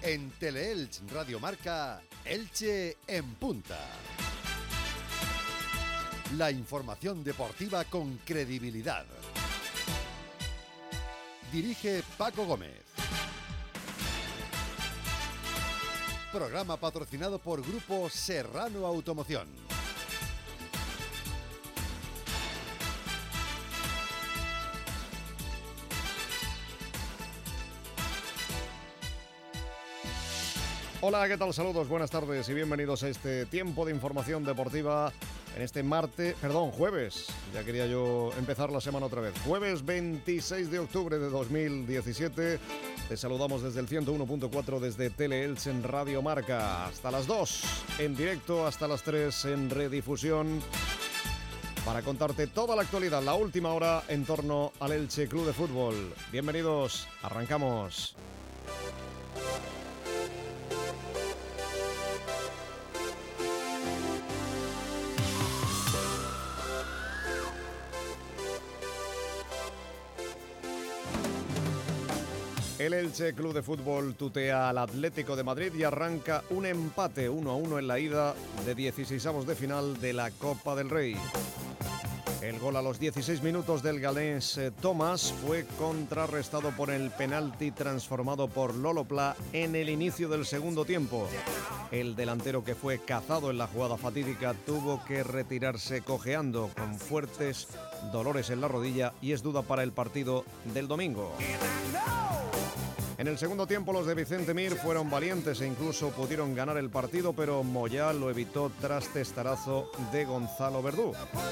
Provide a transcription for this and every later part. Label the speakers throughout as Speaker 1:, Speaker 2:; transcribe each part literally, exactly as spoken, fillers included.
Speaker 1: En Teleelch Radio Marca, Elche en punta. La información deportiva con credibilidad. Dirige Paco Gómez. Programa patrocinado por Grupo Serrano Automoción.
Speaker 2: Hola, ¿qué tal? Saludos, buenas tardes y bienvenidos a este tiempo de información deportiva en este martes, perdón, jueves. Ya quería yo empezar la semana otra vez. Jueves veintiséis de octubre de dos mil diecisiete. Te saludamos desde el ciento uno punto cuatro desde Teleelch en Radio Marca. Hasta las dos en directo, hasta las tres en redifusión. Para contarte toda la actualidad, la última hora en torno al Elche Club de Fútbol. Bienvenidos, arrancamos. El Elche Club de Fútbol tutea al Atlético de Madrid y arranca un empate uno a uno en la ida de dieciseisavos de final de la Copa del Rey. El gol a los dieciséis minutos del galés eh, Tomás fue contrarrestado por el penalti transformado por Lolo Pla en el inicio del segundo tiempo. El delantero, que fue cazado en la jugada fatídica, tuvo que retirarse cojeando con fuertes dolores en la rodilla y es duda para el partido del domingo. En el segundo tiempo los de Vicente Mir fueron valientes e incluso pudieron ganar el partido, pero Moyá lo evitó tras testarazo de Gonzalo Verdú.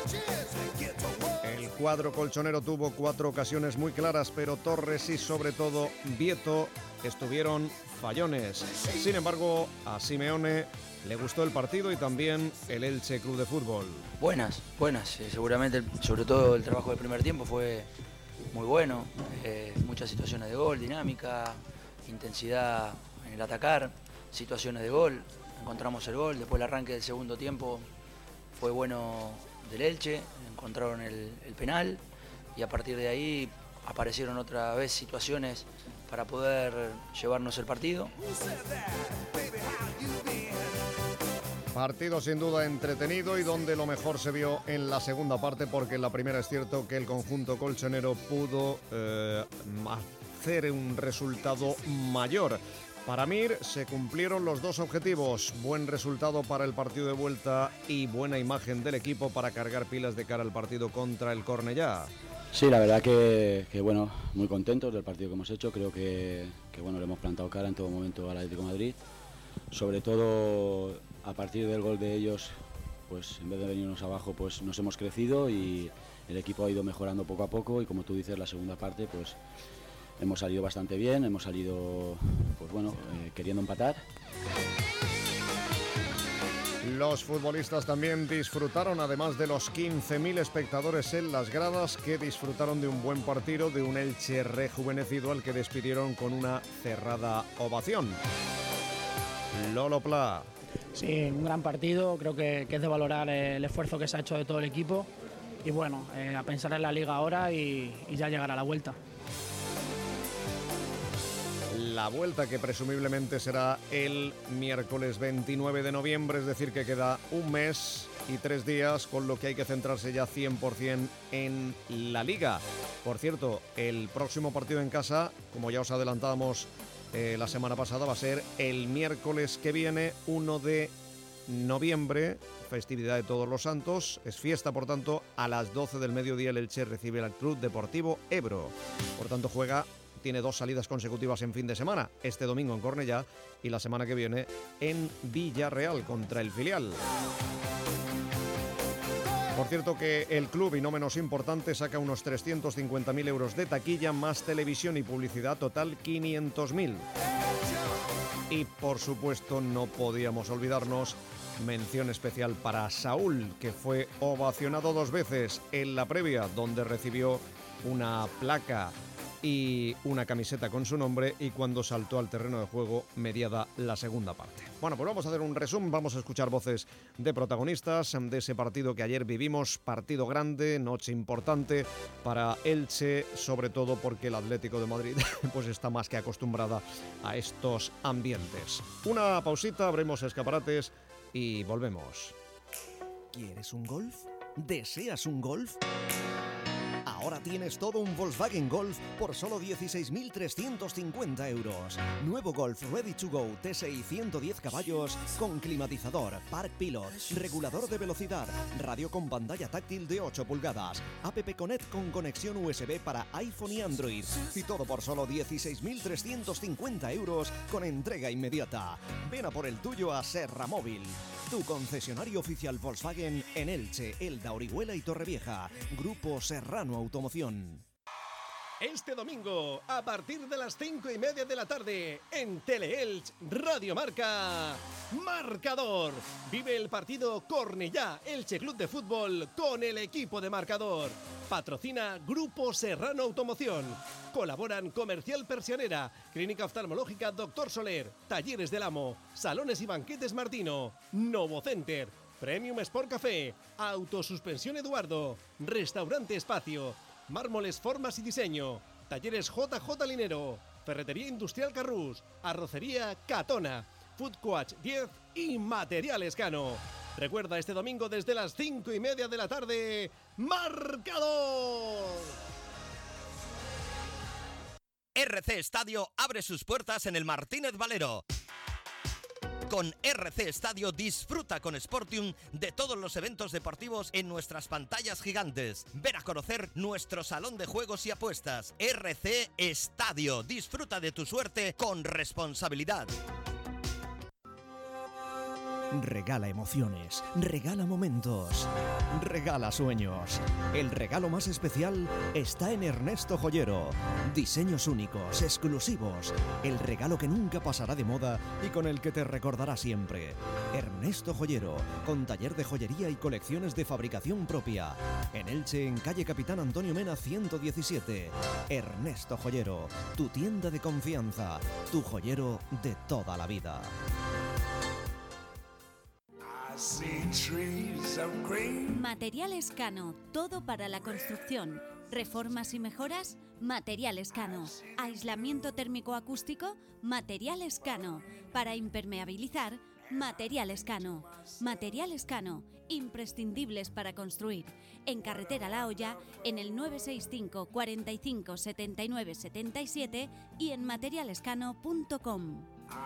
Speaker 2: El cuadro colchonero tuvo cuatro ocasiones muy claras, pero Torres y sobre todo Vieto estuvieron fallones. Sin embargo, a Simeone le gustó el partido y también el Elche Club de Fútbol.
Speaker 3: Buenas, buenas. Eh, seguramente, sobre todo el trabajo del primer tiempo fue muy bueno, eh, muchas situaciones de gol, dinámica, intensidad en el atacar, situaciones de gol, encontramos el gol, después el arranque del segundo tiempo fue bueno del Elche, encontraron el, el penal y a partir de ahí aparecieron otra vez situaciones para poder llevarnos el partido.
Speaker 2: Partido sin duda entretenido y donde lo mejor se vio en la segunda parte, porque en la primera es cierto que el conjunto colchonero pudo eh, hacer un resultado mayor. Para Mir se cumplieron los dos objetivos, buen resultado para el partido de vuelta y buena imagen del equipo para cargar pilas de cara al partido contra el Cornellá.
Speaker 4: Sí, la verdad que, que bueno, muy contentos del partido que hemos hecho, creo que, que bueno, le hemos plantado cara en todo momento al Atlético de Madrid. Sobre todo a partir del gol de ellos, pues en vez de venirnos abajo, pues nos hemos crecido y el equipo ha ido mejorando poco a poco y como tú dices, la segunda parte pues hemos salido bastante bien, hemos salido pues bueno, eh, queriendo empatar.
Speaker 2: Los futbolistas también disfrutaron, además de los quince mil espectadores en las gradas, que disfrutaron de un buen partido, de un Elche rejuvenecido al que despidieron con una cerrada ovación. Lolo Pla.
Speaker 5: Sí, un gran partido, creo que, que es de valorar el esfuerzo que se ha hecho de todo el equipo y bueno, eh, a pensar en la liga ahora y, y ya llegar a la vuelta.
Speaker 2: La vuelta que presumiblemente será el miércoles veintinueve de noviembre, es decir que queda un mes y tres días, con lo que hay que centrarse ya cien por ciento en la liga. Por cierto, el próximo partido en casa, como ya os adelantábamos Eh, la semana pasada, va a ser el miércoles que viene, uno de noviembre, festividad de Todos los Santos, es fiesta, por tanto, a las doce del mediodía el Elche recibe al Club Deportivo Ebro. Por tanto, juega, tiene dos salidas consecutivas en fin de semana, este domingo en Cornellá y la semana que viene en Villarreal contra el filial. Por cierto que el club, y no menos importante, saca unos trescientos cincuenta mil euros de taquilla, más televisión y publicidad, total quinientos mil. Y por supuesto no podíamos olvidarnos, mención especial para Saúl, que fue ovacionado dos veces en la previa, donde recibió una placa y una camiseta con su nombre, y cuando saltó al terreno de juego mediada la segunda parte. Bueno, pues vamos a hacer un resumen, vamos a escuchar voces de protagonistas de ese partido que ayer vivimos, partido grande, noche importante para Elche, sobre todo porque el Atlético de Madrid pues está más que acostumbrada a estos ambientes. Una pausita, abrimos escaparates y volvemos.
Speaker 6: ¿Quieres un Golf? ¿Deseas un Golf? Ahora tienes todo un Volkswagen Golf por solo dieciséis mil trescientos cincuenta euros. Nuevo Golf Ready to Go T S I ciento diez caballos con climatizador, Park Pilot, regulador de velocidad, radio con pantalla táctil de ocho pulgadas, App Connect con conexión U S B para iPhone y Android. Y todo por solo dieciséis mil trescientos cincuenta euros con entrega inmediata. Ven a por el tuyo a Serra Móvil, tu concesionario oficial Volkswagen en Elche, Elda, Orihuela y Torrevieja. Grupo Serrano Automoción.
Speaker 7: Este domingo, a partir de las cinco y media de la tarde, en Teleelch Radio Marca, Marcador. Vive el partido Cornellá Elche Club de Fútbol con el equipo de Marcador. Patrocina Grupo Serrano Automoción. Colaboran Comercial Persianera, Clínica Oftalmológica Doctor Soler, Talleres del Amo, Salones y Banquetes Martino, Novo Center, Premium Sport Café, Autosuspensión Eduardo, Restaurante Espacio, Mármoles Formas y Diseño, Talleres J J Linero, Ferretería Industrial Carrús, Arrocería Catona, Food Coach diez y Materiales Cano. Recuerda, este domingo desde las cinco y media de la tarde, ¡Marcador!
Speaker 8: R C Estadio abre sus puertas en el Martínez Valero. Con R C Estadio disfruta con Sportium de todos los eventos deportivos en nuestras pantallas gigantes. Ven a conocer nuestro salón de juegos y apuestas. R C Estadio. Disfruta de tu suerte con responsabilidad.
Speaker 6: Regala emociones, regala momentos, regala sueños. El regalo más especial está en Ernesto Joyero. Diseños únicos, exclusivos. El regalo que nunca pasará de moda y con el que te recordará siempre. Ernesto Joyero, con taller de joyería y colecciones de fabricación propia. En Elche, en calle Capitán Antonio Mena ciento diecisiete. Ernesto Joyero, tu tienda de confianza, tu joyero de toda la vida.
Speaker 9: Materiales Cano, todo para la construcción. Reformas y mejoras, Materiales Cano. Aislamiento térmico acústico, Materiales Cano. Para impermeabilizar, Materiales Cano. Materiales Cano, imprescindibles para construir. En Carretera La Hoya, en el nueve seis cinco, cuarenta y cinco, setenta y nueve, setenta y siete y en materialescano punto com.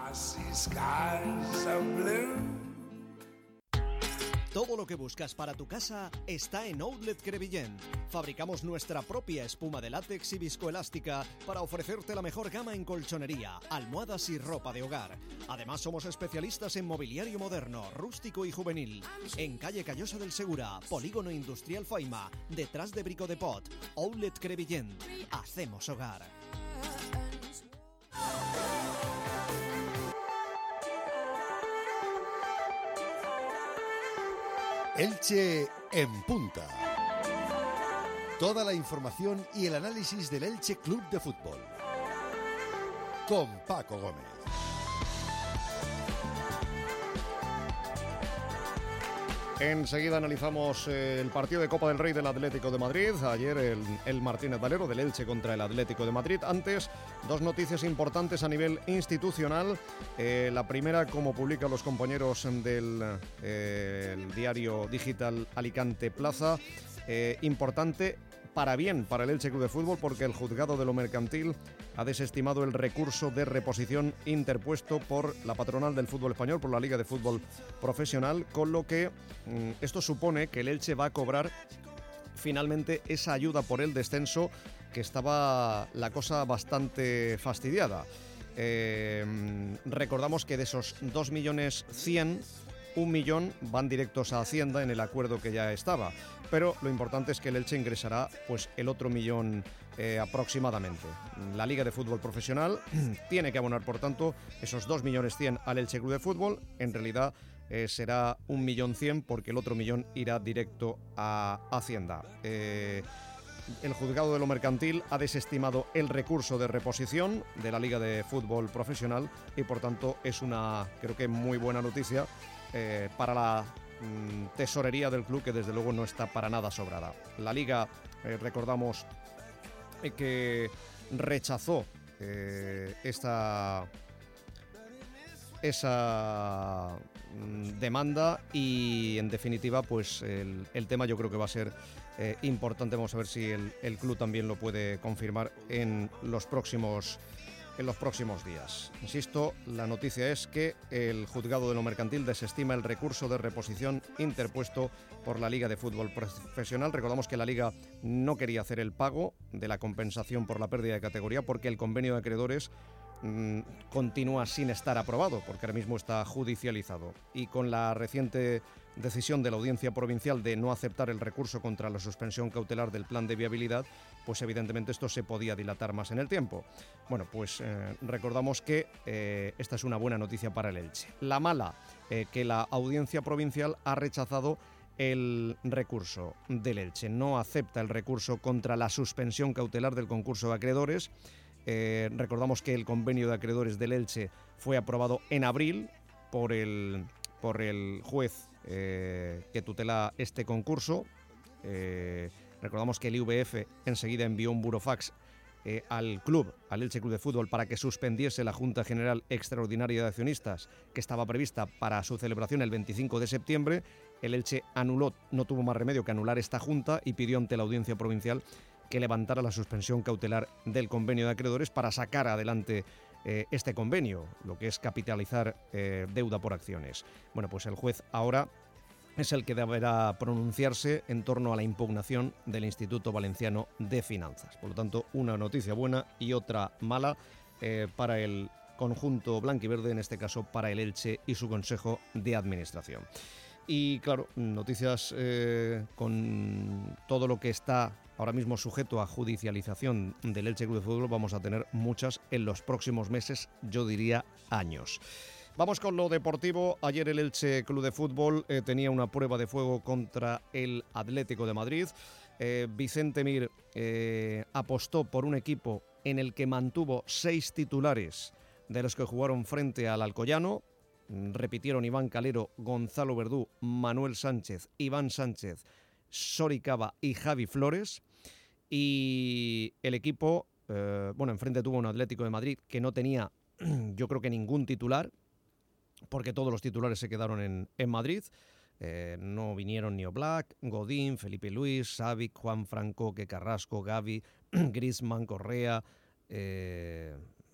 Speaker 6: Todo lo que buscas para tu casa está en Outlet Crevillent. Fabricamos nuestra propia espuma de látex y viscoelástica para ofrecerte la mejor gama en colchonería, almohadas y ropa de hogar. Además, somos especialistas en mobiliario moderno, rústico y juvenil. En calle Callosa del Segura, Polígono Industrial Faima, detrás de Brico de Pot. Outlet Crevillent. Hacemos hogar.
Speaker 1: Elche en punta. Toda la información y el análisis del Elche Club de Fútbol. Con Paco Gómez.
Speaker 2: Enseguida analizamos eh, el partido de Copa del Rey del Atlético de Madrid. Ayer el, el Martínez Valero del Elche contra el Atlético de Madrid. Antes, dos noticias importantes a nivel institucional. Eh, la primera, como publican los compañeros del eh, el diario digital Alicante Plaza, eh, importante para bien para el Elche Club de Fútbol, porque el juzgado de lo mercantil ha desestimado el recurso de reposición interpuesto por la patronal del fútbol español, por la Liga de Fútbol Profesional, con lo que mmm, esto supone que el Elche va a cobrar finalmente esa ayuda por el descenso, que estaba la cosa bastante fastidiada. Eh, recordamos que de esos dos millones cien, un millón van directos a Hacienda en el acuerdo que ya estaba, pero lo importante es que el Elche ingresará pues el otro millón eh, aproximadamente. La Liga de Fútbol Profesional tiene que abonar, por tanto, esos dos millones cien al Elche Club de Fútbol. En realidad eh, será un millón cien, porque el otro millón irá directo a Hacienda. Eh, el juzgado de lo mercantil ha desestimado el recurso de reposición de la Liga de Fútbol Profesional y por tanto es una, creo que muy buena noticia eh, para la mm, tesorería del club, que desde luego no está para nada sobrada. La Liga, eh, recordamos eh, que rechazó eh, esta esa mm, demanda y en definitiva pues el, el tema yo creo que va a ser eh, importante. Vamos a ver si el, el club también lo puede confirmar en los próximos en los próximos días. Insisto, la noticia es que el juzgado de lo mercantil desestima el recurso de reposición interpuesto por la Liga de Fútbol Profesional. Recordamos que la Liga no quería hacer el pago de la compensación por la pérdida de categoría porque el convenio de acreedores mmm, continúa sin estar aprobado, porque ahora mismo está judicializado. Y con la reciente decisión de la Audiencia Provincial de no aceptar el recurso contra la suspensión cautelar del plan de viabilidad, pues evidentemente esto se podía dilatar más en el tiempo. Bueno, pues eh, recordamos que eh, esta es una buena noticia para el Elche. La mala, eh, que la Audiencia Provincial ha rechazado el recurso del Elche. No acepta el recurso contra la suspensión cautelar del concurso de acreedores. Eh, recordamos que el convenio de acreedores del Elche fue aprobado en abril por el, por el juez eh, que tutela este concurso. Eh, recordamos que el I V F enseguida envió un burofax eh, al club, al Elche Club de Fútbol, para que suspendiese la Junta General Extraordinaria de Accionistas que estaba prevista para su celebración el veinticinco de septiembre. El Elche anuló, no tuvo más remedio que anular esta junta y pidió ante la Audiencia Provincial que levantara la suspensión cautelar del convenio de acreedores para sacar adelante eh, este convenio, lo que es capitalizar eh, deuda por acciones. Bueno, pues el juez ahora es el que deberá pronunciarse en torno a la impugnación del Instituto Valenciano de Finanzas. Por lo tanto, una noticia buena y otra mala eh, para el conjunto blanquiverde, en este caso para el Elche y su Consejo de Administración. Y claro, noticias eh, con todo lo que está ahora mismo sujeto a judicialización del Elche Club de Fútbol, vamos a tener muchas en los próximos meses, yo diría años. Vamos con lo deportivo. Ayer el Elche Club de Fútbol eh, tenía una prueba de fuego contra el Atlético de Madrid. Eh, Vicente Mir eh, apostó por un equipo en el que mantuvo seis titulares de los que jugaron frente al Alcoyano. Repitieron Iván Calero, Gonzalo Verdú, Manuel Sánchez, Iván Sánchez, Sori Cava y Javi Flores. Y el equipo, eh, bueno, enfrente tuvo un Atlético de Madrid que no tenía, yo creo que ningún titular, porque todos los titulares se quedaron en, en Madrid. Eh, no vinieron ni Oblak, Godín, Felipe Luis, Savic, Juan Franco, Que Carrasco, Gavi, Griezmann, Correa... Eh,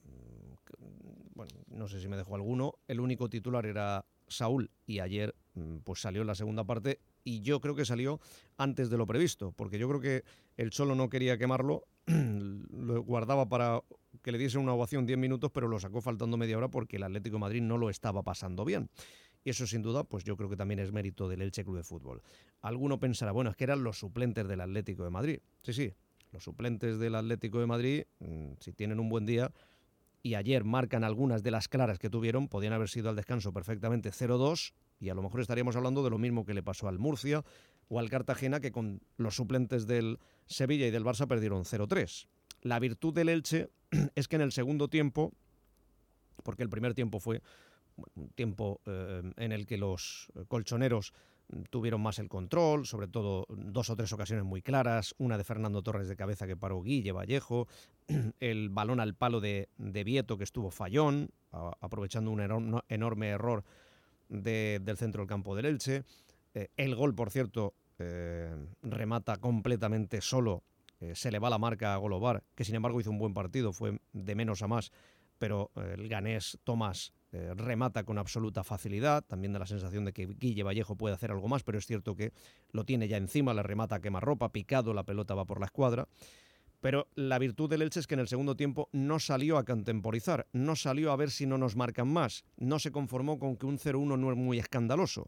Speaker 2: bueno, no sé si me dejó alguno. El único titular era Saúl y ayer pues salió en la segunda parte y yo creo que salió antes de lo previsto, porque yo creo que el Cholo no quería quemarlo, lo guardaba para que le diese una ovación diez minutos, pero lo sacó faltando media hora porque el Atlético de Madrid no lo estaba pasando bien. Y eso sin duda, pues yo creo que también es mérito del Elche Club de Fútbol. Alguno pensará, bueno, es que eran los suplentes del Atlético de Madrid. Sí, sí, los suplentes del Atlético de Madrid, si tienen un buen día, y ayer marcan algunas de las claras que tuvieron, podían haber sido al descanso perfectamente cero dos, y a lo mejor estaríamos hablando de lo mismo que le pasó al Murcia o al Cartagena, que con los suplentes del Sevilla y del Barça perdieron cero tres. La virtud del Elche es que en el segundo tiempo, porque el primer tiempo fue un tiempo eh, en el que los colchoneros tuvieron más el control, sobre todo dos o tres ocasiones muy claras, una de Fernando Torres de cabeza que paró Guille Vallejo, el balón al palo de, de Vieto que estuvo fallón, a, aprovechando un enorme, enorme error de, del centro del campo del Elche. Eh, el gol, por cierto, eh, remata completamente solo, eh, se le va la marca a Golobar, que sin embargo hizo un buen partido, fue de menos a más, pero eh, el ganés Tomás Eh, remata con absoluta facilidad, también da la sensación de que Guille Vallejo puede hacer algo más, pero es cierto que lo tiene ya encima, la remata a quemarropa, picado, la pelota va por la escuadra. Pero la virtud del Elche es que en el segundo tiempo no salió a contemporizar, no salió a ver si no nos marcan más, no se conformó con que un cero uno no es muy escandaloso.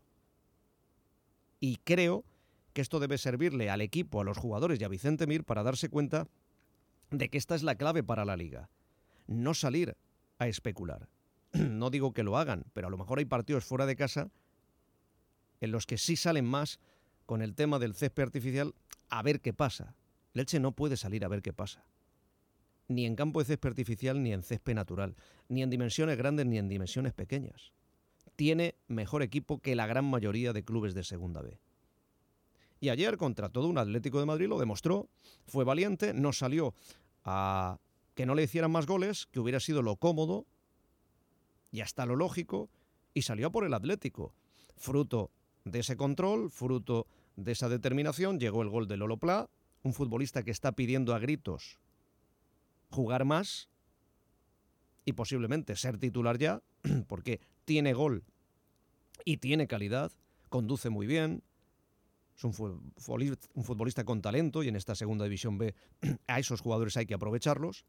Speaker 2: Y creo que esto debe servirle al equipo, a los jugadores y a Vicente Mir para darse cuenta de que esta es la clave para la Liga. No salir a especular. No digo que lo hagan, pero a lo mejor hay partidos fuera de casa en los que sí salen más con el tema del césped artificial, a ver qué pasa. El Elche no puede salir a ver qué pasa. Ni en campo de césped artificial, ni en césped natural. Ni en dimensiones grandes, ni en dimensiones pequeñas. Tiene mejor equipo que la gran mayoría de clubes de Segunda B. Y ayer, contra todo un Atlético de Madrid, lo demostró. Fue valiente, no salió a que no le hicieran más goles, que hubiera sido lo cómodo y hasta lo lógico, y salió por el Atlético. Fruto de ese control, fruto de esa determinación, llegó el gol de Lolo Pla, un futbolista que está pidiendo a gritos jugar más y posiblemente ser titular ya, porque tiene gol y tiene calidad, conduce muy bien, es un futbolista, un futbolista con talento, y en esta segunda división B a esos jugadores hay que aprovecharlos,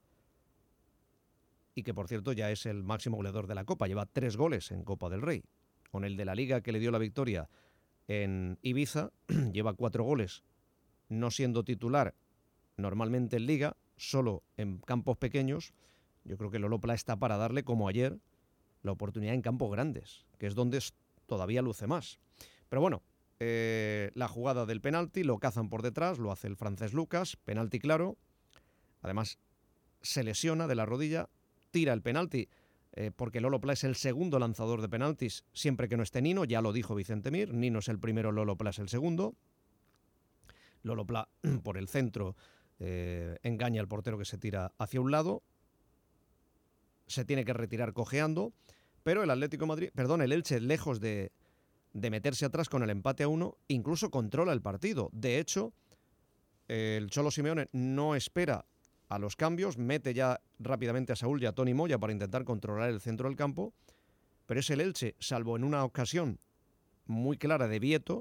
Speaker 2: y que por cierto ya es el máximo goleador de la Copa, lleva tres goles en Copa del Rey, con el de la Liga que le dio la victoria en Ibiza, lleva cuatro goles, no siendo titular normalmente en Liga, solo en campos pequeños. Yo creo que Lolo Pla está para darle, como ayer, la oportunidad en campos grandes, que es donde todavía luce más. Pero bueno, eh, la jugada del penalti, lo cazan por detrás, lo hace el francés Lucas, penalti claro, además se lesiona de la rodilla, tira el penalti, eh, porque Lolo Pla es el segundo lanzador de penaltis siempre que no esté Nino, ya lo dijo Vicente Mir, Nino es el primero, Lolo Pla es el segundo. Lolo Pla por el centro eh, engaña al portero que se tira hacia un lado, se tiene que retirar cojeando, pero el Atlético de Madrid, perdón, el Elche, lejos de, de meterse atrás con el empate a uno, incluso controla el partido. De hecho, el Cholo Simeone no espera a los cambios, mete ya rápidamente a Saúl y a Toni Moya para intentar controlar el centro del campo, pero es el Elche, salvo en una ocasión muy clara de Vieto,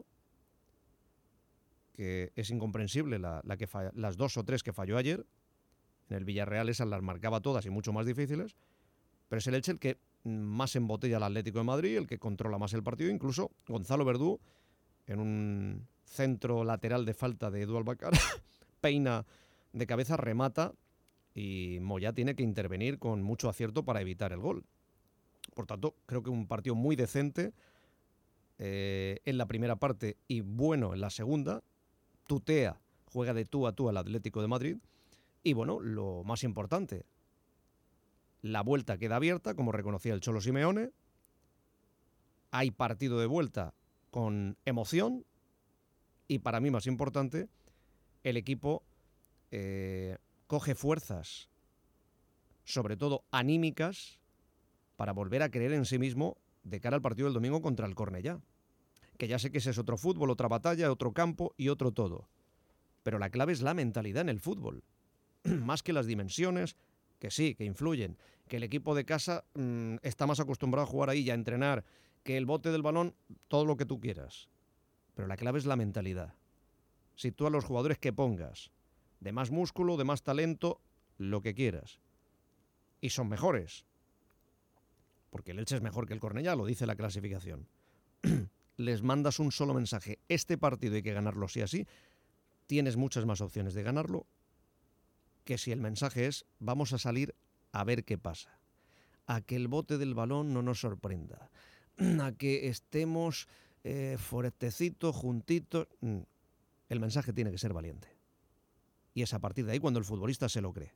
Speaker 2: que es incomprensible la, la que falla, las dos o tres que falló ayer. En el Villarreal esas las marcaba todas y mucho más difíciles, pero es el Elche el que más embotella al Atlético de Madrid, el que controla más el partido. Incluso Gonzalo Verdú, en un centro lateral de falta de Edu Albacar, peina de cabeza, remata, y Moya tiene que intervenir con mucho acierto para evitar el gol. Por tanto, creo que un partido muy decente eh, en la primera parte y bueno en la segunda. Tutea, juega de tú a tú al Atlético de Madrid. Y bueno, lo más importante, la vuelta queda abierta, como reconocía el Cholo Simeone. Hay partido de vuelta con emoción. Y para mí, más importante, el equipo eh, coge fuerzas, sobre todo anímicas, para volver a creer en sí mismo de cara al partido del domingo contra el Cornellá. Que ya sé que ese es otro fútbol, otra batalla, otro campo y otro todo. Pero la clave es la mentalidad en el fútbol. Más que las dimensiones, que sí, que influyen, que el equipo de casa mmm, está más acostumbrado a jugar ahí y a entrenar, que el bote del balón, todo lo que tú quieras. Pero la clave es la mentalidad. Si tú a los jugadores que pongas, de más músculo, de más talento, lo que quieras, y son mejores, porque el Elche es mejor que el Cornellá, lo dice la clasificación, les mandas un solo mensaje: este partido hay que ganarlo sí así, tienes muchas más opciones de ganarlo que si el mensaje es vamos a salir a ver qué pasa, a que el bote del balón no nos sorprenda, a que estemos eh, fuertecitos, juntitos. El mensaje tiene que ser valiente. Y es a partir de ahí cuando el futbolista se lo cree.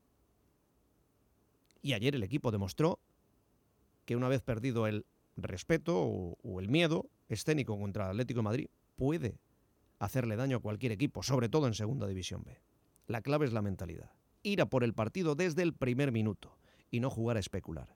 Speaker 2: Y ayer el equipo demostró que una vez perdido el respeto o, o el miedo escénico contra el Atlético de Madrid, puede hacerle daño a cualquier equipo, sobre todo en Segunda División B. La clave es la mentalidad. Ir a por el partido desde el primer minuto y no jugar a especular.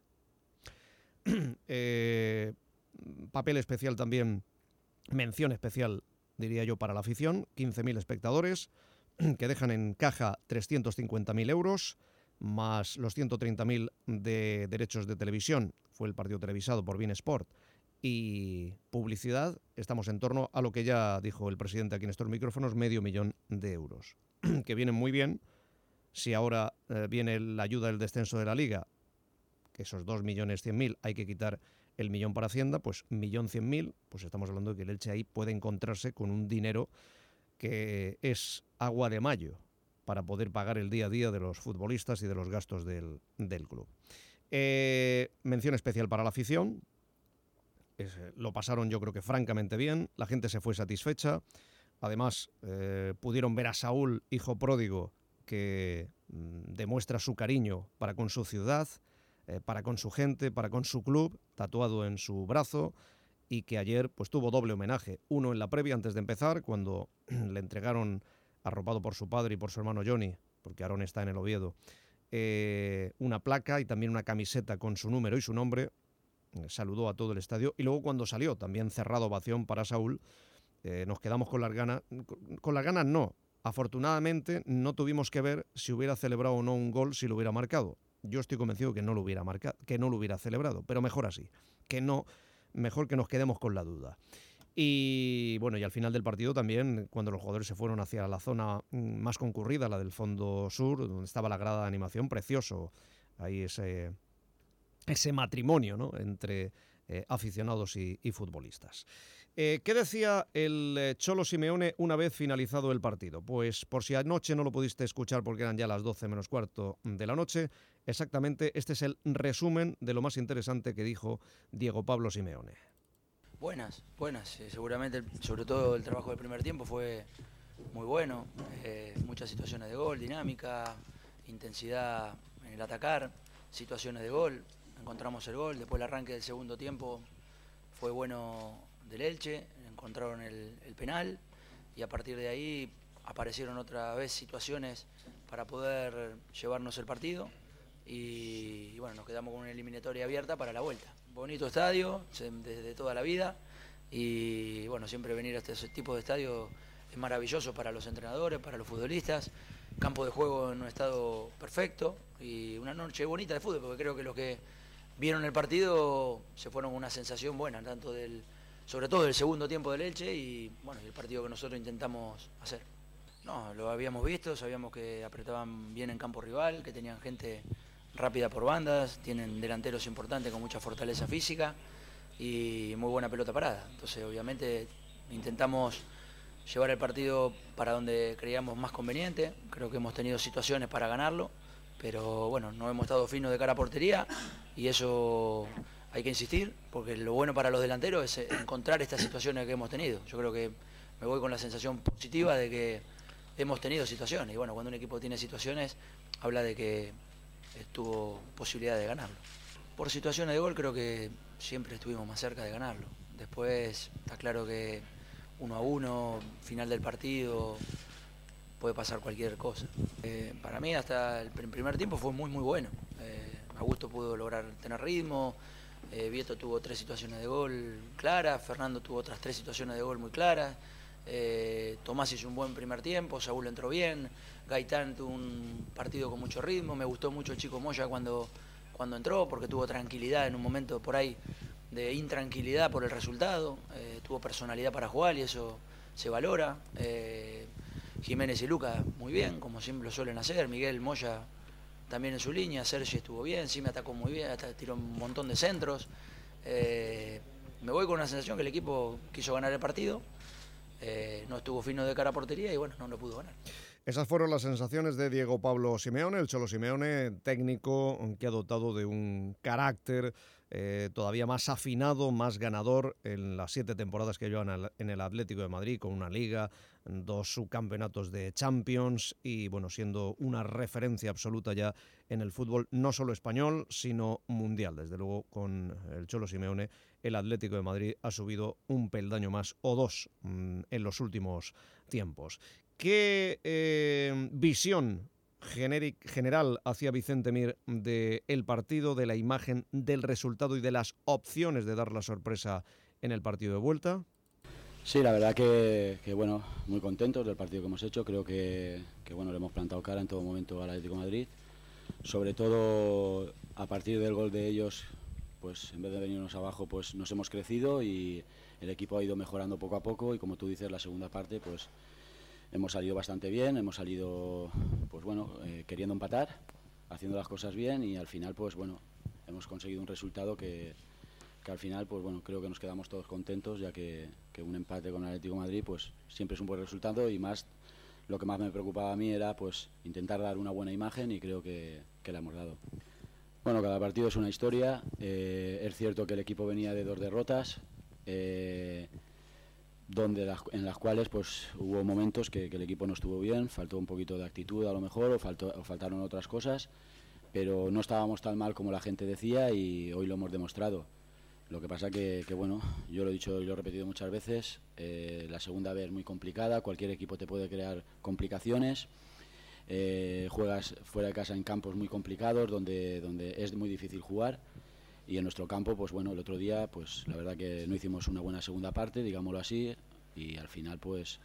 Speaker 2: eh, papel especial también, mención especial, diría yo, para la afición. quince mil espectadores que dejan en caja trescientos cincuenta mil euros, más los ciento treinta mil de derechos de televisión. Fue el partido televisado por Bein Sport. Y publicidad, estamos en torno a lo que ya dijo el presidente aquí en estos micrófonos, medio millón de euros, que vienen muy bien. Si ahora eh, viene la ayuda del descenso de la Liga, que esos dos millones cien mil hay que quitar el millón para Hacienda, pues millón cien mil, pues estamos hablando de que el Elche ahí puede encontrarse con un dinero que es agua de mayo para poder pagar el día a día de los futbolistas y de los gastos del, del club. Eh, mención especial para la afición. Es, lo pasaron yo creo que francamente bien, la gente se fue satisfecha. Además, eh, pudieron ver a Saúl, hijo pródigo, que mm, demuestra su cariño para con su ciudad, eh, para con su gente, para con su club, tatuado en su brazo, y que ayer pues tuvo doble homenaje, uno en la previa antes de empezar, cuando le entregaron, arropado por su padre y por su hermano Johnny, porque Aarón está en el Oviedo, eh, una placa y también una camiseta con su número y su nombre. Saludó a todo el estadio, y luego cuando salió, también cerrado ovación para Saúl. Eh, nos quedamos con las ganas, con, con las ganas no, afortunadamente no tuvimos que ver si hubiera celebrado o no un gol, si lo hubiera marcado. Yo estoy convencido que no lo hubiera marcado, que no lo hubiera celebrado, pero mejor así, que no, mejor que nos quedemos con la duda. Y bueno, y al final del partido también, cuando los jugadores se fueron hacia la zona más concurrida, la del fondo sur, donde estaba la grada de animación, precioso, ahí ese... ese matrimonio, ¿no?, entre eh, aficionados y, y futbolistas. Eh, ¿Qué decía el eh, Cholo Simeone una vez finalizado el partido? Pues por si anoche no lo pudiste escuchar porque eran ya las doce menos cuarto de la noche, exactamente este es el resumen de lo más interesante que dijo Diego Pablo Simeone.
Speaker 3: Buenas, buenas. Eh, seguramente, el, sobre todo el trabajo del primer tiempo fue muy bueno. Eh, muchas situaciones de gol, dinámica, intensidad en el atacar, situaciones de gol. Encontramos el gol, después el arranque del segundo tiempo fue bueno del Elche, encontraron el, el penal y a partir de ahí aparecieron otra vez situaciones para poder llevarnos el partido y, y bueno, nos quedamos con una eliminatoria abierta para la vuelta. Bonito estadio, desde toda la vida y bueno, siempre venir a este tipo de estadio es maravilloso para los entrenadores, para los futbolistas, campo de juego en un estado perfecto y una noche bonita de fútbol, porque creo que los que vieron el partido se fueron con una sensación buena, tanto del, sobre todo del segundo tiempo del Elche y bueno, el partido que nosotros intentamos hacer. No, lo habíamos visto, sabíamos que apretaban bien en campo rival, que tenían gente rápida por bandas, tienen delanteros importantes con mucha fortaleza física y muy buena pelota parada. Entonces, obviamente, intentamos llevar el partido para donde creíamos más conveniente. Creo que hemos tenido situaciones para ganarlo, pero bueno, no hemos estado finos de cara a portería y eso hay que insistir, porque lo bueno para los delanteros es encontrar estas situaciones que hemos tenido. Yo creo que me voy con la sensación positiva de que hemos tenido situaciones y bueno, cuando un equipo tiene situaciones habla de que tuvo posibilidad de ganarlo. Por situaciones de gol creo que siempre estuvimos más cerca de ganarlo. Después está claro que uno a uno, final del partido, puede pasar cualquier cosa. Eh, para mí hasta el primer tiempo fue muy muy bueno. Eh, Augusto pudo lograr tener ritmo, eh, Vieto tuvo tres situaciones de gol claras, Fernando tuvo otras tres situaciones de gol muy claras, eh, Tomás hizo un buen primer tiempo, Saúl entró bien, Gaitán tuvo un partido con mucho ritmo, me gustó mucho el chico Moya cuando, cuando entró porque tuvo tranquilidad en un momento por ahí de intranquilidad por el resultado, eh, tuvo personalidad para jugar y eso se valora. Eh, Jiménez y Lucas muy bien, como siempre lo suelen hacer, Miguel Moya también en su línea, Sergi estuvo bien, sí me atacó muy bien, hasta tiró un montón de centros. Eh, me voy con una sensación que el equipo quiso ganar el partido, eh, no estuvo fino de cara a portería y bueno, no lo pudo ganar.
Speaker 2: Esas fueron las sensaciones de Diego Pablo Simeone, el Cholo Simeone, técnico que ha dotado de un carácter eh, todavía más afinado, más ganador en las siete temporadas que llevan en el Atlético de Madrid, con una liga, dos subcampeonatos de Champions y bueno, siendo una referencia absoluta ya en el fútbol no solo español, sino mundial. Desde luego, con el Cholo Simeone, el Atlético de Madrid ha subido un peldaño más o dos mmm, en los últimos tiempos. ¿Qué eh, visión generic, general hacía Vicente Mir del partido, de la imagen, del resultado y de las opciones de dar la sorpresa en el partido de vuelta?
Speaker 4: Sí, la verdad que, que bueno, muy contentos del partido que hemos hecho. Creo que, que bueno, le hemos plantado cara en todo momento al Atlético de Madrid. Sobre todo a partir del gol de ellos, pues en vez de venirnos abajo, pues nos hemos crecido y el equipo ha ido mejorando poco a poco y como tú dices, la segunda parte, pues hemos salido bastante bien, hemos salido, pues bueno, eh, queriendo empatar, haciendo las cosas bien y al final, pues bueno, hemos conseguido un resultado que, que al final, pues bueno, creo que nos quedamos todos contentos, ya que, que un empate con el Atlético de Madrid, pues siempre es un buen resultado y más, lo que más me preocupaba a mí era, pues, intentar dar una buena imagen y creo que, que la hemos dado. Bueno, cada partido es una historia, eh, es cierto que el equipo venía de dos derrotas, eh, donde las, en las cuales pues hubo momentos que, que el equipo no estuvo bien, faltó un poquito de actitud a lo mejor, o, faltó, o faltaron otras cosas, pero no estábamos tan mal como la gente decía y hoy lo hemos demostrado. Lo que pasa que, que bueno, yo lo he dicho y lo he repetido muchas veces, eh, la segunda vez es muy complicada, cualquier equipo te puede crear complicaciones, eh, juegas fuera de casa en campos muy complicados donde, donde es muy difícil jugar. Y en nuestro campo, pues bueno, el otro día, pues la verdad que no hicimos una buena segunda parte, digámoslo así, y al final, pues,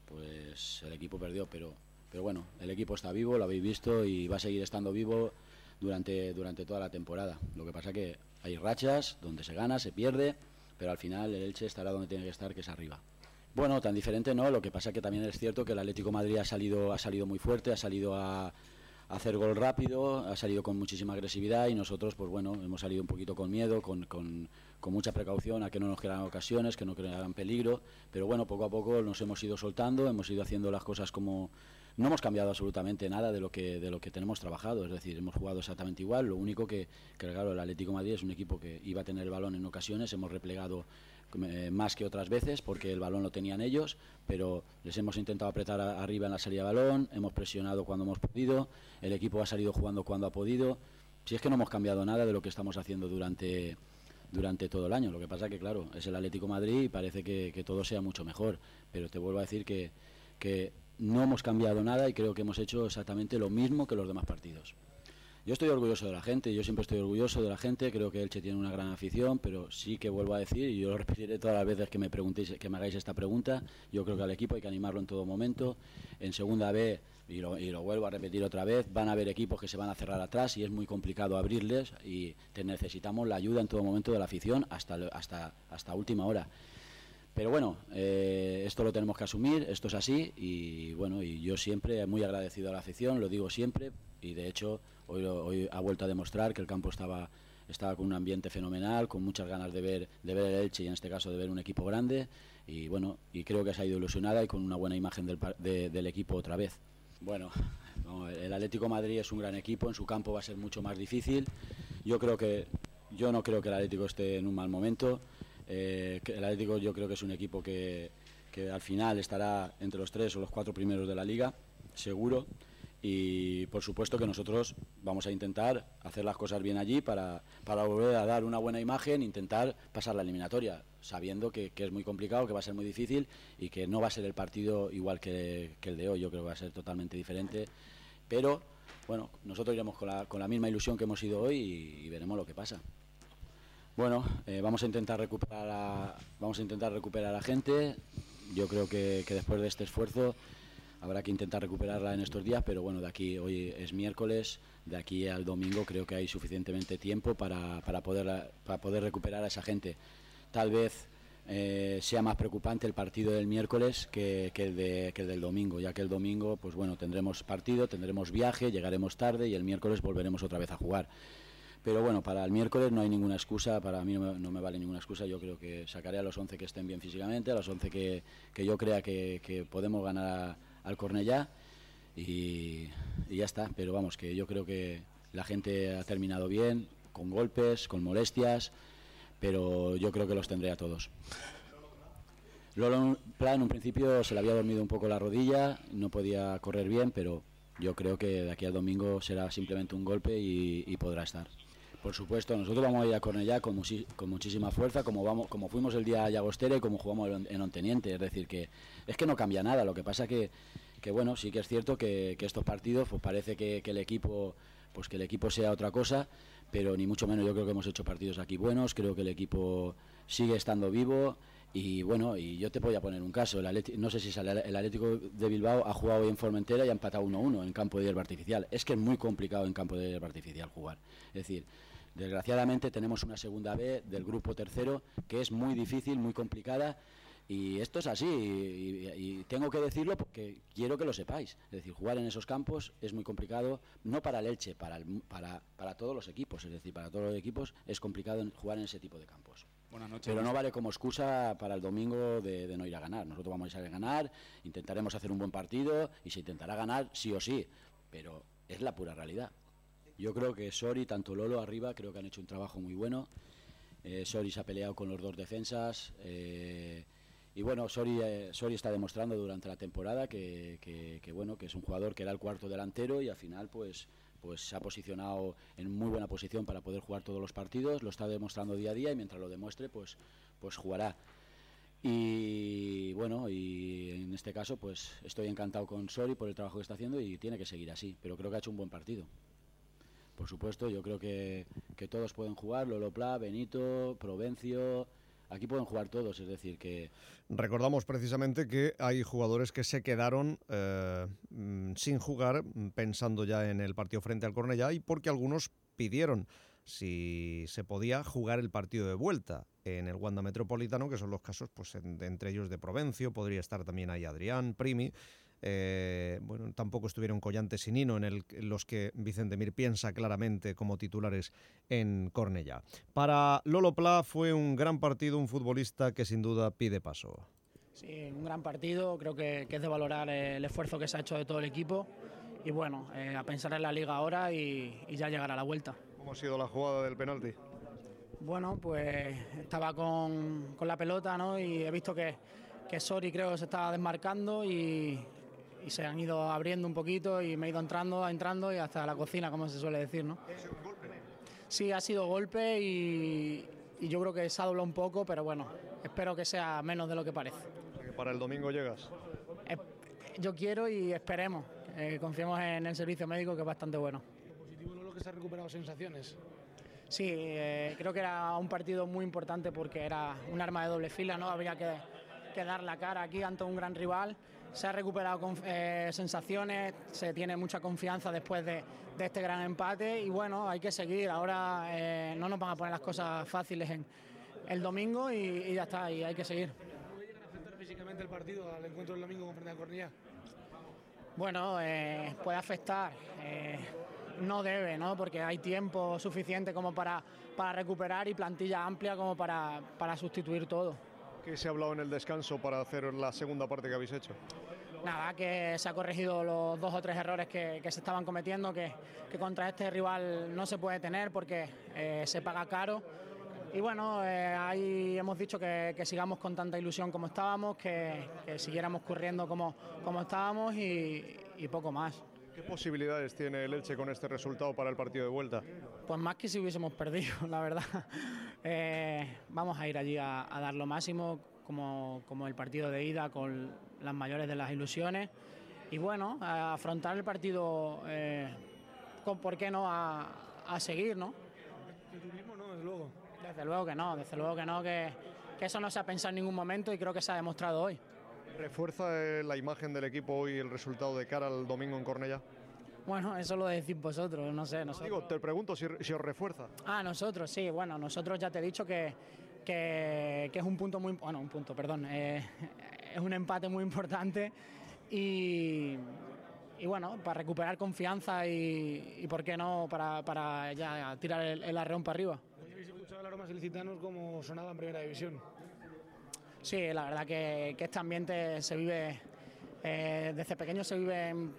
Speaker 4: pues el equipo perdió, pero, pero bueno, el equipo está vivo, lo habéis visto y va a seguir estando vivo durante, durante toda la temporada. Lo que pasa que hay rachas donde se gana, se pierde, pero al final el Elche estará donde tiene que estar, que es arriba. Bueno, tan diferente no, lo que pasa que también es cierto que el Atlético de Madrid ha salido, ha salido muy fuerte, ha salido a hacer gol rápido, ha salido con muchísima agresividad y nosotros, pues bueno, hemos salido un poquito con miedo, con, con, con mucha precaución a que no nos crearan ocasiones, que no crearan peligro, pero bueno, poco a poco nos hemos ido soltando, hemos ido haciendo las cosas como... No hemos cambiado absolutamente nada de lo que de lo que tenemos trabajado, es decir, hemos jugado exactamente igual, lo único que, que claro, el Atlético de Madrid es un equipo que iba a tener el balón en ocasiones, hemos replegado eh, más que otras veces porque el balón lo tenían ellos, pero les hemos intentado apretar a, arriba en la salida de balón, hemos presionado cuando hemos podido, el equipo ha salido jugando cuando ha podido, si es que no hemos cambiado nada de lo que estamos haciendo durante durante todo el año, lo que pasa que claro, es el Atlético de Madrid y parece que, que todo sea mucho mejor, pero te vuelvo a decir que, que no hemos cambiado nada y creo que hemos hecho exactamente lo mismo que los demás partidos. Yo estoy orgulloso de la gente, yo siempre estoy orgulloso de la gente, creo que Elche tiene una gran afición, pero sí que vuelvo a decir, y yo lo repetiré todas las veces que me preguntéis, que me hagáis esta pregunta, yo creo que al equipo hay que animarlo en todo momento. En segunda B, y lo, y lo vuelvo a repetir otra vez, van a haber equipos que se van a cerrar atrás y es muy complicado abrirles y te necesitamos la ayuda en todo momento de la afición hasta, hasta, hasta última hora. Pero bueno, eh, esto lo tenemos que asumir, esto es así y bueno, y yo siempre muy agradecido a la afición, lo digo siempre y de hecho hoy, hoy ha vuelto a demostrar que el campo estaba, estaba con un ambiente fenomenal, con muchas ganas de ver, de ver el Elche y en este caso de ver un equipo grande y bueno, y creo que se ha ido ilusionada y con una buena imagen del, de, del equipo otra vez. Bueno, el Atlético de Madrid es un gran equipo, en su campo va a ser mucho más difícil, yo creo que, yo no creo que el Atlético esté en un mal momento. Eh, el Atlético yo creo que es un equipo que, que al final estará entre los tres o los cuatro primeros de la liga, seguro, y por supuesto que nosotros vamos a intentar hacer las cosas bien allí para, para volver a dar una buena imagen, intentar pasar la eliminatoria, sabiendo que, que es muy complicado, que va a ser muy difícil y que no va a ser el partido igual que, que el de hoy, yo creo que va a ser totalmente diferente, pero bueno, nosotros iremos con la, con la misma ilusión que hemos ido hoy y, y veremos lo que pasa. Bueno, eh, vamos a intentar recuperar a, vamos a intentar recuperar a la gente. Yo creo que, que después de este esfuerzo habrá que intentar recuperarla en estos días, pero bueno, de aquí hoy es miércoles, de aquí al domingo creo que hay suficientemente tiempo para, para, poder, para poder recuperar a esa gente. Tal vez eh, sea más preocupante el partido del miércoles que, que, el de, que el del domingo, ya que el domingo, pues bueno, tendremos partido, tendremos viaje, llegaremos tarde y el miércoles volveremos otra vez a jugar. Pero bueno, para el miércoles no hay ninguna excusa, para mí no me, no me vale ninguna excusa, yo creo que sacaré a los once que estén bien físicamente, a los once que, que yo crea que, que podemos ganar a, al Cornellá y, y ya está, pero vamos, que yo creo que la gente ha terminado bien, con golpes, con molestias, pero yo creo que los tendré a todos. Lolo Pla en un principio se le había dormido un poco la rodilla, no podía correr bien, pero yo creo que de aquí al domingo será simplemente un golpe y, y podrá estar. Por supuesto, nosotros vamos a ir a Cornellá con, musi con muchísima fuerza, como vamos, como fuimos el día a Llagostera y como jugamos en Onteniente. Es decir, que es que no cambia nada. Lo que pasa que, que bueno, sí que es cierto que, que estos partidos, pues parece que, que el equipo, pues que el equipo sea otra cosa, pero ni mucho menos. Yo creo que hemos hecho partidos aquí buenos. Creo que el equipo sigue estando vivo. Y bueno, y yo te voy a poner un caso, el Atlético, no sé si sale, el Atlético de Bilbao ha jugado hoy en Formentera y ha empatado uno a uno en campo de hierba artificial. Es que es muy complicado en campo de hierba artificial jugar. Es decir, desgraciadamente tenemos una segunda B del grupo tercero que es muy difícil, muy complicada y esto es así y, y, y tengo que decirlo porque quiero que lo sepáis. Es decir, jugar en esos campos es muy complicado, no para el Elche, para, el, para, para todos los equipos, es decir, para todos los equipos es complicado jugar en ese tipo de campos.
Speaker 10: Buenas noches.
Speaker 4: Pero no vale como excusa para el domingo de, de no ir a ganar. Nosotros vamos a ir a ganar, intentaremos hacer un buen partido y se intentará ganar sí o sí, pero es la pura realidad. Yo creo que Sori, tanto Lolo arriba, creo que han hecho un trabajo muy bueno. Eh, Sori se ha peleado con los dos defensas eh, y bueno, Sori, eh, Sori está demostrando durante la temporada que, que, que, bueno, que es un jugador que era el cuarto delantero y al final pues, pues se ha posicionado en muy buena posición para poder jugar todos los partidos, lo está demostrando día a día y mientras lo demuestre pues, pues jugará. Y bueno, y en este caso pues estoy encantado con Sori por el trabajo que está haciendo y tiene que seguir así, pero creo que ha hecho un buen partido. Por supuesto, yo creo que, que todos pueden jugar, Lolo Pla, Benito, Provencio, aquí pueden jugar todos, es decir que...
Speaker 2: Recordamos precisamente que hay jugadores que se quedaron eh, sin jugar pensando ya en el partido frente al Cornellá y porque algunos pidieron si se podía jugar el partido de vuelta en el Wanda Metropolitano, que son los casos, pues en, de entre ellos de Provencio, podría estar también ahí Adrián, Primi, eh, bueno, tampoco estuvieron Collantes y Nino, en, el, en los que Vicente Mir piensa claramente como titulares en Cornellá. Para Lolo Pla fue un gran partido, un futbolista que sin duda pide paso.
Speaker 5: Sí, un gran partido, creo que, que es de valorar el esfuerzo que se ha hecho de todo el equipo y bueno, eh, a pensar en la Liga ahora y, y ya llegar a la vuelta.
Speaker 2: ¿Cómo ha sido la jugada del penalti?
Speaker 5: Bueno, pues estaba con, con la pelota, ¿no? Y he visto que, que Sori creo que se estaba desmarcando y, y se han ido abriendo un poquito y me he ido entrando, entrando y hasta la cocina, como se suele decir, ¿no?
Speaker 2: ¿Es un golpe?
Speaker 5: Sí, ha sido golpe y, y yo creo que se ha doblado un poco, pero bueno, espero que sea menos de lo que parece.
Speaker 2: O sea que para el domingo llegas.
Speaker 5: Eh, yo quiero y esperemos, eh, confiemos en el servicio médico que es bastante bueno.
Speaker 10: Positivo, ¿no? Lo que se ha recuperado sensaciones.
Speaker 5: Sí, eh, creo que era un partido muy importante porque era un arma de doble fila, ¿no? Habría que, que dar la cara aquí ante un gran rival. Se ha recuperado con, eh, sensaciones, se tiene mucha confianza después de, de este gran empate y bueno, hay que seguir. Ahora eh, no nos van a poner las cosas fáciles en el domingo y, y ya está, y hay que seguir.
Speaker 10: ¿Puede llegar a afectar físicamente el partido al encuentro del domingo con frente a Cornellá?
Speaker 5: Bueno, eh, puede afectar. Eh, No debe, ¿no? Porque hay tiempo suficiente como para, para recuperar y plantilla amplia como para, para sustituir todo.
Speaker 2: ¿Qué se ha hablado en el descanso para hacer la segunda parte que habéis hecho?
Speaker 5: Nada, que se ha corregido los dos o tres errores que, que se estaban cometiendo, que, que contra este rival no se puede tener porque eh, se paga caro. Y bueno, eh, ahí hemos dicho que, que sigamos con tanta ilusión como estábamos, que, que siguiéramos corriendo como, como estábamos y, y poco más.
Speaker 2: ¿Qué posibilidades tiene el Elche con este resultado para el partido de vuelta?
Speaker 5: Pues más que si hubiésemos perdido, la verdad. Eh, vamos a ir allí a, a dar lo máximo, como, como el partido de ida, con las mayores de las ilusiones. Y bueno, a afrontar el partido, eh, con, ¿por qué no? A, a seguir, ¿no?
Speaker 10: ¿De tú mismo no, desde luego?
Speaker 5: Desde luego que no, desde luego que no, que, que eso no se ha pensado en ningún momento y creo que se ha demostrado hoy.
Speaker 2: ¿Refuerza la imagen del equipo hoy el resultado de cara al domingo en Cornellá?
Speaker 5: Bueno, eso lo decís vosotros, no sé. Nosotros...
Speaker 2: No, digo, te pregunto si, si os refuerza.
Speaker 5: Ah, nosotros, sí, bueno, nosotros ya te he dicho que, que, que es un punto muy... Bueno, un punto, perdón. Eh, es un empate muy importante y, y bueno, para recuperar confianza y, y por qué no, para, para ya tirar el, el arreón para arriba.
Speaker 10: ¿Habéis escuchado a los aromas ilicitanos como sonaba en Primera División?
Speaker 5: Sí, la verdad que, que este ambiente se vive, eh, desde pequeño se viven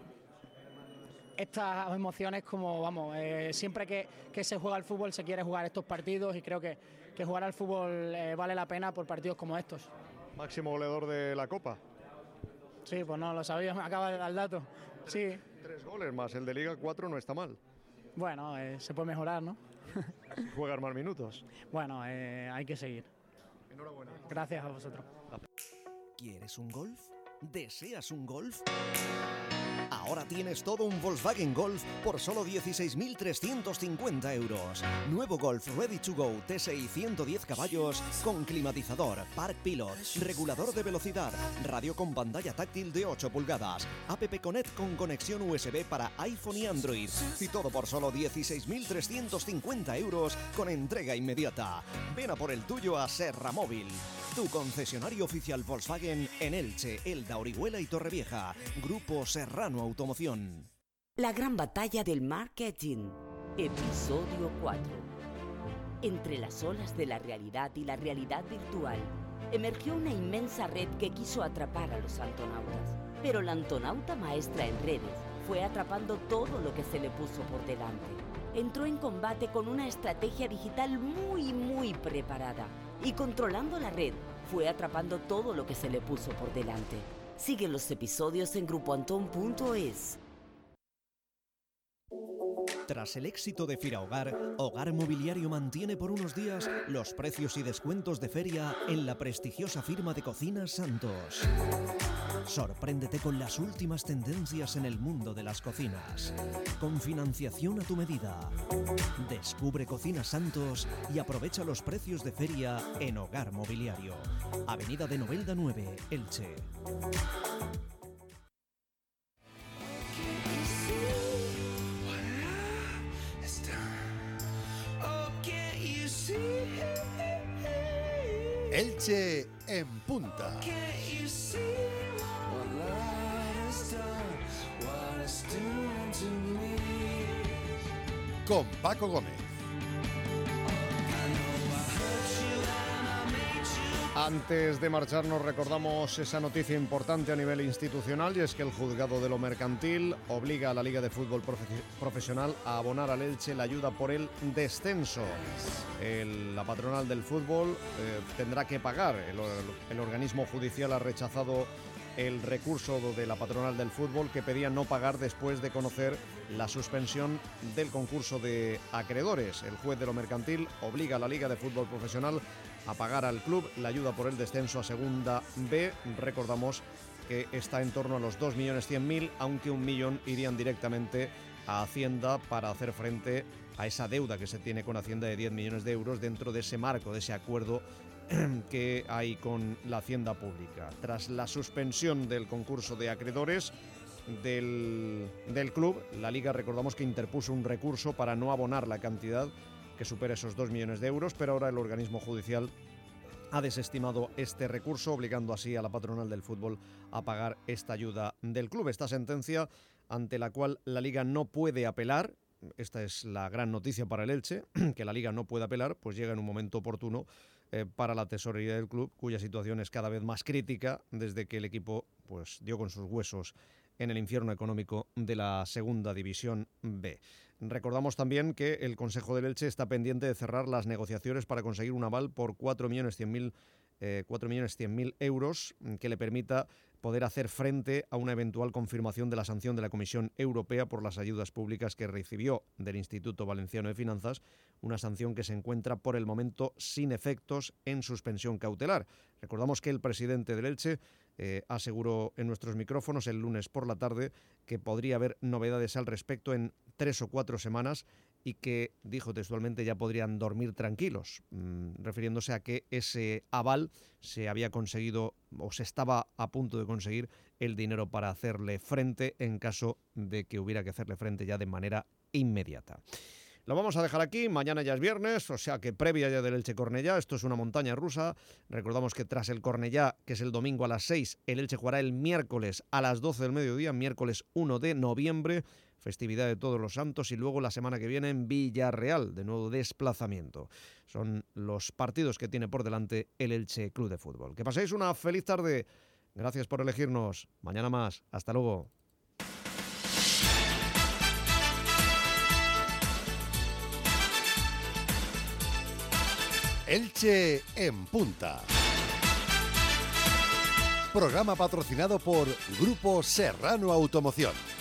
Speaker 5: estas emociones como, vamos, eh, siempre que, que se juega al fútbol se quiere jugar estos partidos y creo que, que jugar al fútbol eh, vale la pena por partidos como estos.
Speaker 2: Máximo goleador de la Copa.
Speaker 5: Sí, pues no lo sabía, me acaba de dar el dato. Sí.
Speaker 2: Tres goles más, el de Liga cuatro no está mal.
Speaker 5: Bueno, eh, se puede mejorar, ¿no?
Speaker 2: Si juegas más minutos.
Speaker 5: Bueno, eh, hay que seguir.
Speaker 2: Enhorabuena.
Speaker 5: Gracias a vosotros.
Speaker 6: ¿Quieres un Golf? ¿Deseas un Golf? Ahora tienes todo un Volkswagen Golf por solo dieciséis mil trescientos cincuenta euros. Nuevo Golf Ready to Go T S I ciento diez caballos con climatizador, Park Pilot, regulador de velocidad, radio con pantalla táctil de ocho pulgadas, App Connect con conexión U S B para iPhone y Android. Y todo por solo dieciséis mil trescientos cincuenta euros con entrega inmediata. Ven a por el tuyo a Serra Móvil. Tu concesionario oficial Volkswagen en Elche, Elda, Orihuela y Torrevieja. Grupo Serrano Automoción.
Speaker 11: La gran batalla del marketing. Episodio cuatro. Entre las olas de la realidad y la realidad virtual, emergió una inmensa red que quiso atrapar a los antonautas. Pero la antonauta maestra en redes fue atrapando todo lo que se le puso por delante. Entró en combate con una estrategia digital muy, muy preparada. Y controlando la red, fue atrapando todo lo que se le puso por delante. Sigue los episodios en grupo antón punto es.
Speaker 6: Tras el éxito de Firahogar, Hogar Mobiliario mantiene por unos días los precios y descuentos de feria en la prestigiosa firma de Cocinas Santos. Sorpréndete con las últimas tendencias en el mundo de las cocinas, con financiación a tu medida. Descubre Cocinas Santos y aprovecha los precios de feria en Hogar Mobiliario. Avenida de Novelda nueve, Elche.
Speaker 1: Elche en punta. Con Paco Gómez.
Speaker 2: Antes de marcharnos recordamos esa noticia importante a nivel institucional, y es que el juzgado de lo mercantil obliga a la Liga de Fútbol Profe- Profesional a abonar al Elche la ayuda por el descenso. El, la patronal del fútbol eh, tendrá que pagar. El, el organismo judicial ha rechazado el recurso de la patronal del fútbol, que pedía no pagar después de conocer la suspensión del concurso de acreedores. El juez de lo mercantil obliga a la Liga de Fútbol Profesional a pagar al club la ayuda por el descenso a Segunda B. Recordamos que está en torno a los dos millones cien mil, aunque un millón irían directamente a Hacienda para hacer frente a esa deuda que se tiene con Hacienda de diez millones de euros dentro de ese marco, de ese acuerdo que hay con la Hacienda Pública. Tras la suspensión del concurso de acreedores del, del club, la Liga, recordamos que interpuso un recurso para no abonar la cantidad que supera esos dos millones de euros, pero ahora el organismo judicial ha desestimado este recurso, obligando así a la patronal del fútbol a pagar esta ayuda del club. Esta sentencia, ante la cual la Liga no puede apelar, esta es la gran noticia para el Elche, que la Liga no puede apelar, pues llega en un momento oportuno eh, para la tesorería del club, cuya situación es cada vez más crítica desde que el equipo pues dio con sus huesos en el infierno económico de la Segunda División B. Recordamos también que el Consejo del Elche está pendiente de cerrar las negociaciones para conseguir un aval por cuatro millones cien mil euros que le permita poder hacer frente a una eventual confirmación de la sanción de la Comisión Europea por las ayudas públicas que recibió del Instituto Valenciano de Finanzas, una sanción que se encuentra por el momento sin efectos en suspensión cautelar. Recordamos que el presidente del Elche eh, aseguró en nuestros micrófonos el lunes por la tarde que podría haber novedades al respecto en tres o cuatro semanas y que, dijo textualmente, ya podrían dormir tranquilos, mmm, refiriéndose a que ese aval se había conseguido o se estaba a punto de conseguir el dinero para hacerle frente en caso de que hubiera que hacerle frente ya de manera inmediata. Lo vamos a dejar aquí, mañana ya es viernes, o sea que previa ya del Elche Cornellá, esto es una montaña rusa. Recordamos que tras el Cornellá, que es el domingo a las seis, el Elche jugará el miércoles a las doce del mediodía, miércoles uno de noviembre, festividad de Todos los Santos, y luego la semana que viene en Villarreal, de nuevo desplazamiento. Son los partidos que tiene por delante el Elche Club de Fútbol. Que paséis una feliz tarde, gracias por elegirnos, mañana más, hasta luego.
Speaker 1: Elche en punta. Programa patrocinado por Grupo Serrano Automoción.